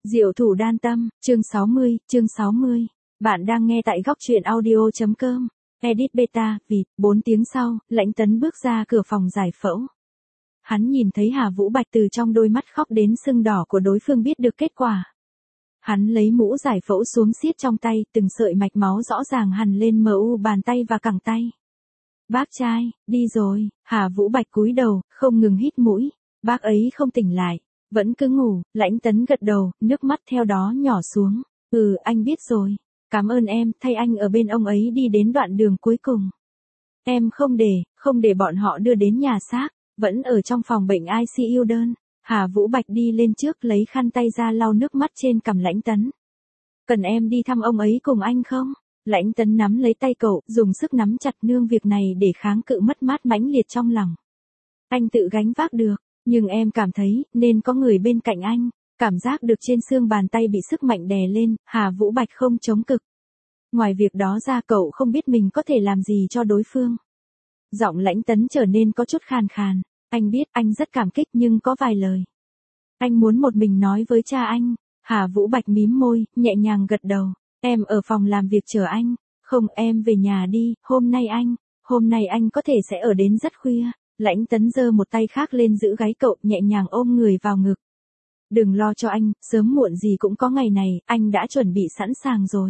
Diệu thủ đan tâm, chương 60. Bạn đang nghe tại góc truyện audio.com. Edit beta, vịt, 4 tiếng sau, Lãnh Tấn bước ra cửa phòng giải phẫu. Hắn nhìn thấy Hà Vũ Bạch từ trong đôi mắt khóc đến sưng đỏ của đối phương biết được kết quả. Hắn lấy mũ giải phẫu xuống siết trong tay, từng sợi mạch máu rõ ràng hằn lên mu bàn tay và cẳng tay. Bác trai, đi rồi, Hà Vũ Bạch cúi đầu, không ngừng hít mũi. Bác ấy không tỉnh lại, vẫn cứ ngủ. Lãnh Tấn gật đầu, nước mắt theo đó nhỏ xuống. Anh biết rồi. Cảm ơn em, thay anh ở bên ông ấy đi đến đoạn đường cuối cùng. Em không để bọn họ đưa đến nhà xác, vẫn ở trong phòng bệnh ICU đơn. Hà Vũ Bạch đi lên trước lấy khăn tay ra lau nước mắt trên cằm Lãnh Tấn. Cần em đi thăm ông ấy cùng anh không? Lãnh Tấn nắm lấy tay cậu, dùng sức nắm chặt nương việc này để kháng cự mất mát mãnh liệt trong lòng. Anh tự gánh vác được, nhưng em cảm thấy nên có người bên cạnh anh. Cảm giác được trên xương bàn tay bị sức mạnh đè lên, Hà Vũ Bạch không chống cự. Ngoài việc đó ra cậu không biết mình có thể làm gì cho đối phương. Giọng Lãnh Tấn trở nên có chút khàn khàn. Anh biết anh rất cảm kích nhưng có vài lời. Anh muốn một mình nói với cha anh. Hà Vũ Bạch mím môi, nhẹ nhàng gật đầu. Em ở phòng làm việc chờ anh. Không, em về nhà đi, hôm nay anh có thể sẽ ở đến rất khuya. Lãnh Tấn giơ một tay khác lên giữ gáy cậu, nhẹ nhàng ôm người vào ngực. Đừng lo cho anh, sớm muộn gì cũng có ngày này, anh đã chuẩn bị sẵn sàng rồi.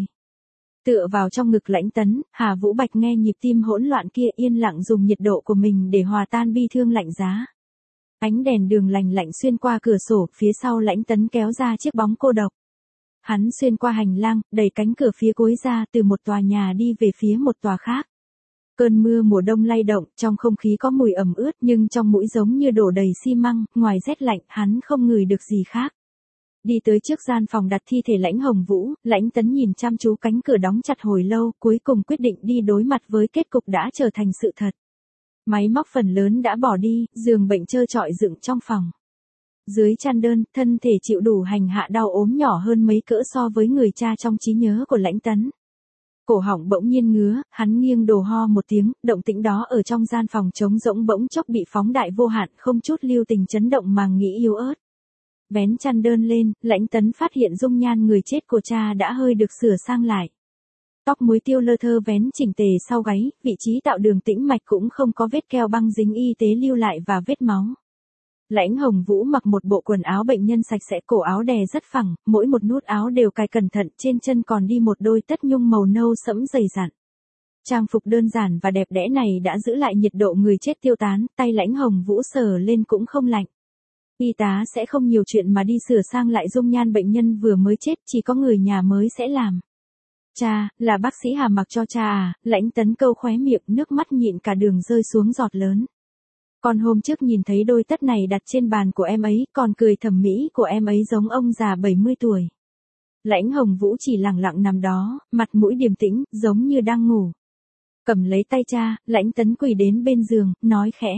Tựa vào trong ngực Lãnh Tấn, Hà Vũ Bạch nghe nhịp tim hỗn loạn kia yên lặng dùng nhiệt độ của mình để hòa tan bi thương lạnh giá. Ánh đèn đường lành lạnh xuyên qua cửa sổ, phía sau Lãnh Tấn kéo ra chiếc bóng cô độc. Hắn xuyên qua hành lang, đẩy cánh cửa phía cuối ra, từ một tòa nhà đi về phía một tòa khác. Cơn mưa mùa đông lay động, trong không khí có mùi ẩm ướt nhưng trong mũi giống như đổ đầy xi măng, ngoài rét lạnh, hắn không ngửi được gì khác. Đi tới trước gian phòng đặt thi thể Lãnh Hồng Vũ, Lãnh Tấn nhìn chăm chú cánh cửa đóng chặt hồi lâu, cuối cùng quyết định đi đối mặt với kết cục đã trở thành sự thật. Máy móc phần lớn đã bỏ đi, giường bệnh trơ trọi dựng trong phòng. Dưới chăn đơn, thân thể chịu đủ hành hạ đau ốm nhỏ hơn mấy cỡ so với người cha trong trí nhớ của Lãnh Tấn. Cổ họng bỗng nhiên ngứa, hắn nghiêng đầu ho một tiếng, động tĩnh đó ở trong gian phòng trống rỗng bỗng chốc bị phóng đại vô hạn, không chút lưu tình chấn động màng nghĩ yếu ớt. Vén chăn đơn lên, Lãnh Tấn phát hiện dung nhan người chết của cha đã hơi được sửa sang lại. Tóc muối tiêu lơ thơ vén chỉnh tề sau gáy, vị trí tạo đường tĩnh mạch cũng không có vết keo băng dính y tế lưu lại và vết máu. Lãnh Hồng Vũ mặc một bộ quần áo bệnh nhân sạch sẽ, cổ áo đè rất phẳng, mỗi một nút áo đều cài cẩn thận, trên chân còn đi một đôi tất nhung màu nâu sẫm dày dặn. Trang phục đơn giản và đẹp đẽ này đã giữ lại nhiệt độ người chết tiêu tán, tay Lãnh Hồng Vũ sờ lên cũng không lạnh. Y tá sẽ không nhiều chuyện mà đi sửa sang lại dung nhan bệnh nhân vừa mới chết, chỉ có người nhà mới sẽ làm. Cha, là bác sĩ Hà mặc cho cha à? Lãnh Tấn câu khóe miệng, nước mắt nhịn cả đường rơi xuống giọt lớn. Con hôm trước nhìn thấy đôi tất này đặt trên bàn của em ấy, còn cười thẩm mỹ của em ấy giống ông già 70 tuổi. Lãnh Hồng Vũ chỉ lặng lặng nằm đó, mặt mũi điềm tĩnh, giống như đang ngủ. Cầm lấy tay cha, Lãnh Tấn quỳ đến bên giường, nói khẽ.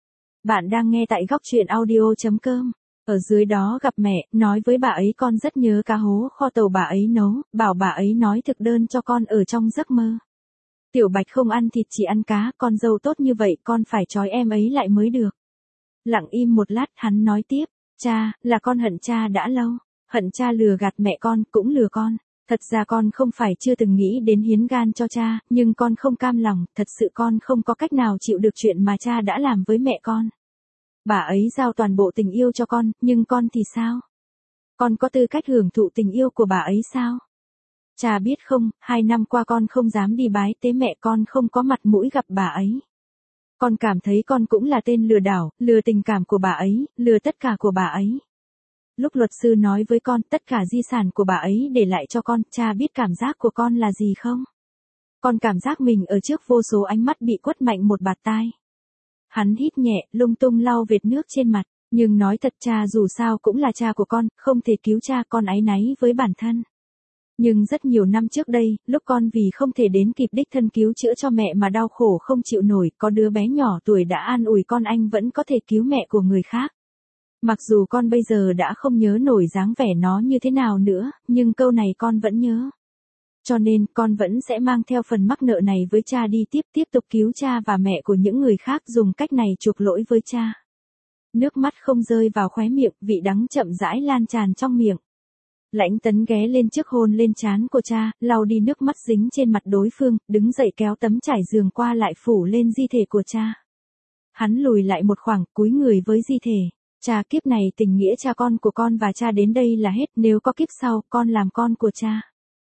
Bạn đang nghe tại góc truyện audio.com. Ở dưới đó gặp mẹ, nói với bà ấy con rất nhớ cá hố kho tàu bà ấy nấu, bảo bà ấy nói thực đơn cho con ở trong giấc mơ. Tiểu Bạch không ăn thịt chỉ ăn cá, con dâu tốt như vậy con phải trói em ấy lại mới được. Lặng im một lát hắn nói tiếp, cha, là con hận cha đã lâu, hận cha lừa gạt mẹ con, cũng lừa con. Thật ra con không phải chưa từng nghĩ đến hiến gan cho cha, nhưng con không cam lòng, thật sự con không có cách nào chịu được chuyện mà cha đã làm với mẹ con. Bà ấy giao toàn bộ tình yêu cho con, nhưng con thì sao? Con có tư cách hưởng thụ tình yêu của bà ấy sao? Cha biết không, 2 năm qua con không dám đi bái tế mẹ, con không có mặt mũi gặp bà ấy. Con cảm thấy con cũng là tên lừa đảo, lừa tình cảm của bà ấy, lừa tất cả của bà ấy. Lúc luật sư nói với con tất cả di sản của bà ấy để lại cho con, cha biết cảm giác của con là gì không? Con cảm giác mình ở trước vô số ánh mắt bị quất mạnh một bạt tai. Hắn hít nhẹ, lung tung lau vệt nước trên mặt, nhưng nói thật cha dù sao cũng là cha của con, không thể cứu cha, con áy náy với bản thân. Nhưng rất nhiều năm trước đây, lúc con vì không thể đến kịp đích thân cứu chữa cho mẹ mà đau khổ không chịu nổi, có đứa bé nhỏ tuổi đã an ủi con anh vẫn có thể cứu mẹ của người khác. Mặc dù con bây giờ đã không nhớ nổi dáng vẻ nó như thế nào nữa, nhưng câu này con vẫn nhớ. Cho nên, con vẫn sẽ mang theo phần mắc nợ này với cha đi tiếp tục cứu cha và mẹ của những người khác, dùng cách này chuộc lỗi với cha. Nước mắt không rơi vào khóe miệng, vị đắng chậm rãi lan tràn trong miệng. Lãnh Tấn ghé lên trước hôn lên trán của cha, lau đi nước mắt dính trên mặt đối phương, đứng dậy kéo tấm trải giường qua lại phủ lên di thể của cha. Hắn lùi lại một khoảng, cúi người với di thể. Cha, kiếp này tình nghĩa cha con của con và cha đến đây là hết, nếu có kiếp sau, con làm con của cha.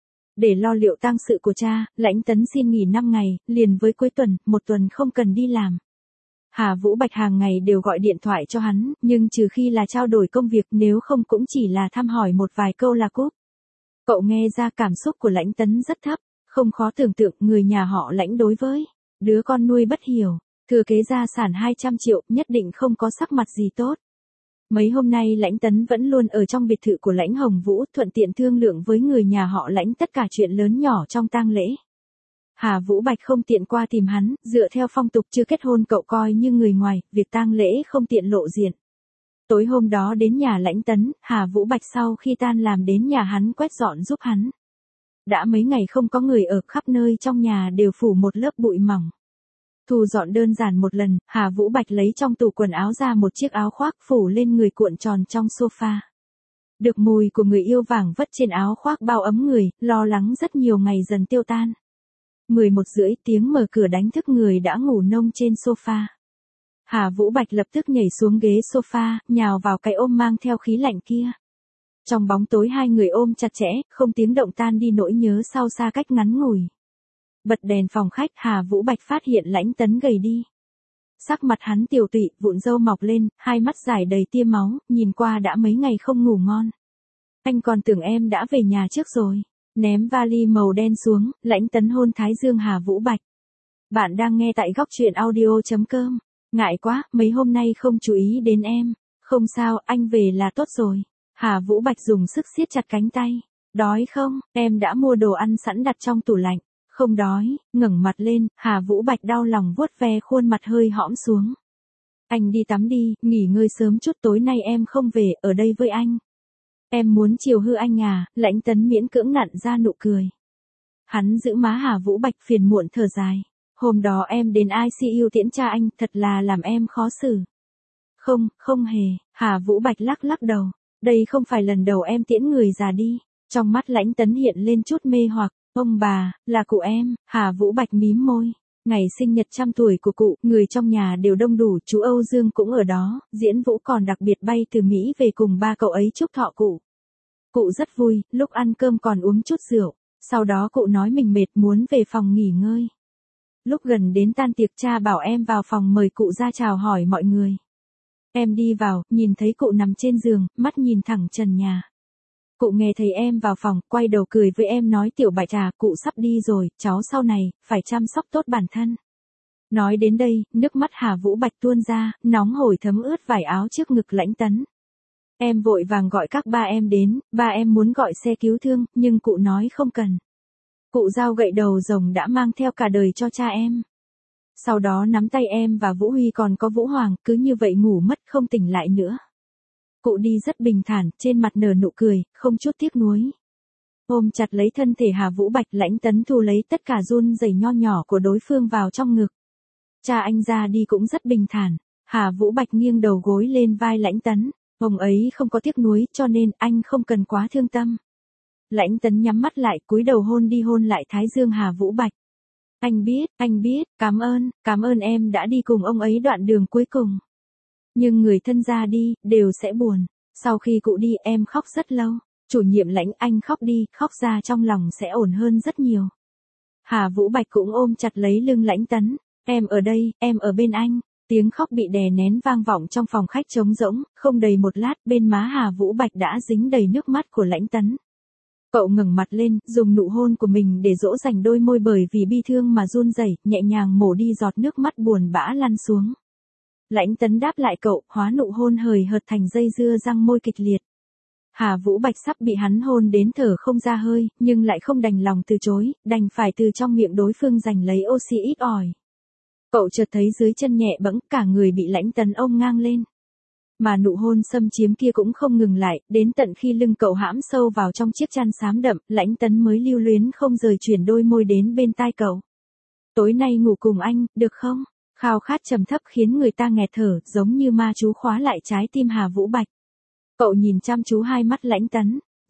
Để lo liệu tang sự của cha, Lãnh Tấn xin nghỉ 5 ngày, liền với cuối tuần, 1 tuần không cần đi làm. Hà Vũ Bạch hàng ngày đều gọi điện thoại cho hắn, nhưng trừ khi là trao đổi công việc, nếu không cũng chỉ là thăm hỏi một vài câu là cúp. Cậu nghe ra cảm xúc của Lãnh Tấn rất thấp, không khó tưởng tượng người nhà họ Lãnh đối với đứa con nuôi bất hiểu, thừa kế gia sản 200 triệu, nhất định không có sắc mặt gì tốt. Mấy hôm nay Lãnh Tấn vẫn luôn ở trong biệt thự của Lãnh Hồng Vũ, thuận tiện thương lượng với người nhà họ Lãnh tất cả chuyện lớn nhỏ trong tang lễ. Hà Vũ Bạch không tiện qua tìm hắn, dựa theo phong tục chưa kết hôn cậu coi như người ngoài, việc tang lễ không tiện lộ diện. Tối hôm đó đến nhà Lãnh Tấn, Hà Vũ Bạch sau khi tan làm đến nhà hắn quét dọn giúp hắn. Đã mấy ngày không có người ở, khắp nơi trong nhà đều phủ một lớp bụi mỏng. Thu dọn đơn giản một lần, Hà Vũ Bạch lấy trong tủ quần áo ra một chiếc áo khoác phủ lên người cuộn tròn trong sofa. Được mùi của người yêu vàng vất trên áo khoác bao ấm người, lo lắng rất nhiều ngày dần tiêu tan. 11:30 tiếng mở cửa đánh thức người đã ngủ nông trên sofa. Hà Vũ Bạch lập tức nhảy xuống ghế sofa, nhào vào cái ôm mang theo khí lạnh kia. Trong bóng tối hai người ôm chặt chẽ, không tiếng động tan đi nỗi nhớ sau xa cách ngắn ngủi. Bật đèn phòng khách, Hà Vũ Bạch phát hiện Lãnh Tấn gầy đi. Sắc mặt hắn tiều tụy, vụn râu mọc lên, hai mắt dài đầy tia máu, nhìn qua đã mấy ngày không ngủ ngon. Anh còn tưởng em đã về nhà trước rồi. Ném vali màu đen xuống, Lãnh Tấn hôn thái dương Hà Vũ Bạch. Bạn đang nghe tại góc truyện audio.com. Ngại quá, mấy hôm nay không chú ý đến em. Không sao, anh về là tốt rồi. Hà Vũ Bạch dùng sức siết chặt cánh tay. Đói không, em đã mua đồ ăn sẵn đặt trong tủ lạnh. Không đói, ngẩng mặt lên, Hà Vũ Bạch đau lòng vuốt ve khuôn mặt hơi hõm xuống. Anh đi tắm đi, nghỉ ngơi sớm chút, tối nay em không về, ở đây với anh. Em muốn chiều hư anh à, Lãnh Tấn miễn cưỡng nặn ra nụ cười. Hắn giữ má Hà Vũ Bạch phiền muộn thở dài. Hôm đó em đến ICU tiễn cha anh, thật là làm em khó xử. Không, không hề, Hà Vũ Bạch lắc lắc đầu. Đây không phải lần đầu em tiễn người già đi. Trong mắt Lãnh Tấn hiện lên chút mê hoặc. Ông bà, là cụ em, Hà Vũ Bạch mím môi. Ngày sinh nhật 100 tuổi của cụ, người trong nhà đều đông đủ, chú Âu Dương cũng ở đó, Diễn Vũ còn đặc biệt bay từ Mỹ về cùng ba cậu ấy chúc thọ cụ. Cụ rất vui, lúc ăn cơm còn uống chút rượu, sau đó cụ nói mình mệt muốn về phòng nghỉ ngơi. Lúc gần đến tan tiệc cha bảo em vào phòng mời cụ ra chào hỏi mọi người. Em đi vào, nhìn thấy cụ nằm trên giường, mắt nhìn thẳng trần nhà. Cụ nghe thấy em vào phòng, quay đầu cười với em nói Tiểu Bạch à, cụ sắp đi rồi, cháu sau này, phải chăm sóc tốt bản thân. Nói đến đây, nước mắt Hà Vũ Bạch tuôn ra, nóng hổi thấm ướt vải áo trước ngực Lãnh Tấn. Em vội vàng gọi các ba em đến, ba em muốn gọi xe cứu thương, nhưng cụ nói không cần. Cụ giao gậy đầu rồng đã mang theo cả đời cho cha em. Sau đó nắm tay em và Vũ Huy còn có Vũ Hoàng, cứ như vậy ngủ mất không tỉnh lại nữa. Cụ đi rất bình thản, trên mặt nở nụ cười, không chút tiếc nuối. Ôm chặt lấy thân thể Hà Vũ Bạch, Lãnh Tấn thu lấy tất cả run rẩy nho nhỏ của đối phương vào trong ngực. Cha anh ra đi cũng rất bình thản. Hà Vũ Bạch nghiêng đầu gối lên vai Lãnh Tấn. Ông ấy không có tiếc nuối, cho nên anh không cần quá thương tâm. Lãnh Tấn nhắm mắt lại, cúi đầu hôn đi hôn lại thái dương Hà Vũ Bạch. Anh biết, cảm ơn em đã đi cùng ông ấy đoạn đường cuối cùng. Nhưng người thân ra đi, đều sẽ buồn. Sau khi cụ đi em khóc rất lâu. Chủ nhiệm Lãnh, anh khóc đi, khóc ra trong lòng sẽ ổn hơn rất nhiều. Hà Vũ Bạch cũng ôm chặt lấy lưng Lãnh Tấn. Em ở đây, em ở bên anh. Tiếng khóc bị đè nén vang vọng trong phòng khách trống rỗng, không đầy một lát bên má Hà Vũ Bạch đã dính đầy nước mắt của Lãnh Tấn. Cậu ngẩng mặt lên, dùng nụ hôn của mình để dỗ dành đôi môi bởi vì bi thương mà run rẩy, nhẹ nhàng mổ đi giọt nước mắt buồn bã lăn xuống. Lãnh Tấn đáp lại cậu, hóa nụ hôn hời hợt thành dây dưa răng môi kịch liệt. Hà Vũ Bạch sắp bị hắn hôn đến thở không ra hơi, nhưng lại không đành lòng từ chối, đành phải từ trong miệng đối phương giành lấy oxy ít ỏi. Cậu chợt thấy dưới chân nhẹ bẫng, cả người bị Lãnh Tấn ôm ngang lên. Mà nụ hôn xâm chiếm kia cũng không ngừng lại, đến tận khi lưng cậu hãm sâu vào trong chiếc chăn xám đậm, Lãnh Tấn mới lưu luyến không rời chuyển đôi môi đến bên tai cậu. Tối nay ngủ cùng anh, được không? Khao khát trầm thấp khiến người ta nghẹt thở, giống như ma chú khóa lại trái tim Hà Vũ Bạch. Cậu nhìn chăm chú hai mắt Lãnh Tấn,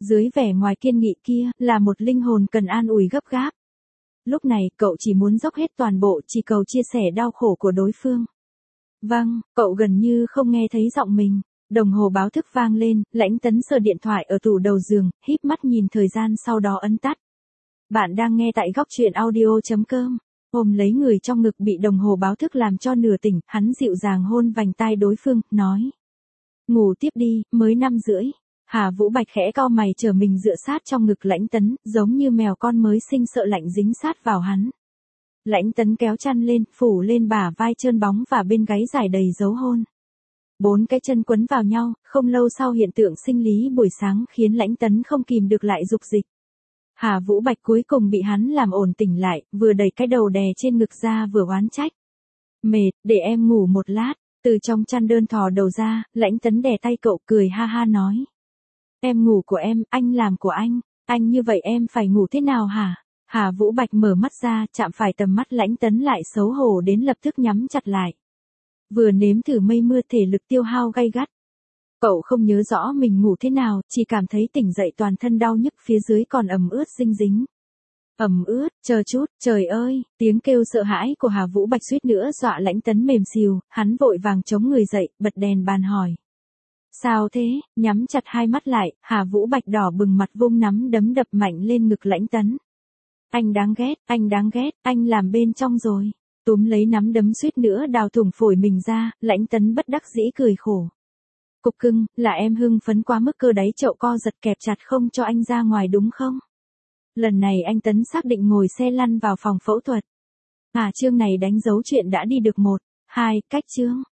Dưới vẻ ngoài kiên nghị kia, là một linh hồn cần an ủi gấp gáp. Lúc này, cậu chỉ muốn dốc hết toàn bộ, chỉ cầu chia sẻ đau khổ của đối phương. Vâng, cậu gần như không nghe thấy giọng mình. Đồng hồ báo thức vang lên, Lãnh Tấn sờ điện thoại ở tủ đầu giường, híp mắt nhìn thời gian sau đó ấn tắt. Bạn đang nghe tại góc truyện audio.com. Ôm lấy người trong ngực bị đồng hồ báo thức làm cho nửa tỉnh, hắn dịu dàng hôn vành tai đối phương, nói. Ngủ tiếp đi, mới 5:30. Hà Vũ Bạch khẽ cau mày chờ mình dựa sát trong ngực Lãnh Tấn, giống như mèo con mới sinh sợ lạnh dính sát vào hắn. Lãnh Tấn kéo chăn lên, phủ lên bả vai trơn bóng và bên gáy dài đầy dấu hôn. 4 cái chân quấn vào nhau, không lâu sau hiện tượng sinh lý buổi sáng khiến Lãnh Tấn không kìm được lại dục dịch. Hà Vũ Bạch cuối cùng bị hắn làm ổn tỉnh lại, vừa đẩy cái đầu đè trên ngực ra vừa oán trách. Mệt, để em ngủ một lát. Từ trong chăn đơn thò đầu ra, Lãnh Tấn đè tay cậu cười ha ha nói. Em ngủ của em, anh làm của anh như vậy em phải ngủ thế nào hả? Hà Vũ Bạch mở mắt ra, chạm phải tầm mắt Lãnh Tấn lại xấu hổ đến lập tức nhắm chặt lại. Vừa nếm thử mây mưa thể lực tiêu hao gay gắt. Cậu không nhớ rõ mình ngủ thế nào, chỉ cảm thấy tỉnh dậy toàn thân đau nhức phía dưới còn ẩm ướt dinh dính. Ẩm ướt, chờ chút, trời ơi, tiếng kêu sợ hãi của Hà Vũ Bạch suýt nữa dọa Lãnh Tấn mềm xìu, hắn vội vàng chống người dậy, bật đèn bàn hỏi. Sao thế, nhắm chặt hai mắt lại, Hà Vũ Bạch đỏ bừng mặt vung nắm đấm đập mạnh lên ngực Lãnh Tấn. Anh đáng ghét, anh làm bên trong rồi. Túm lấy nắm đấm suýt nữa đào thủng phổi mình ra, Lãnh Tấn bất đắc dĩ cười khổ. Cục cưng, là em hưng phấn quá mức cơ đáy chậu co giật kẹp chặt không cho anh ra ngoài đúng không? Lần này anh Tấn xác định ngồi xe lăn vào phòng phẫu thuật. Chương này đánh dấu chuyện đã đi được 1, 2 cách chương.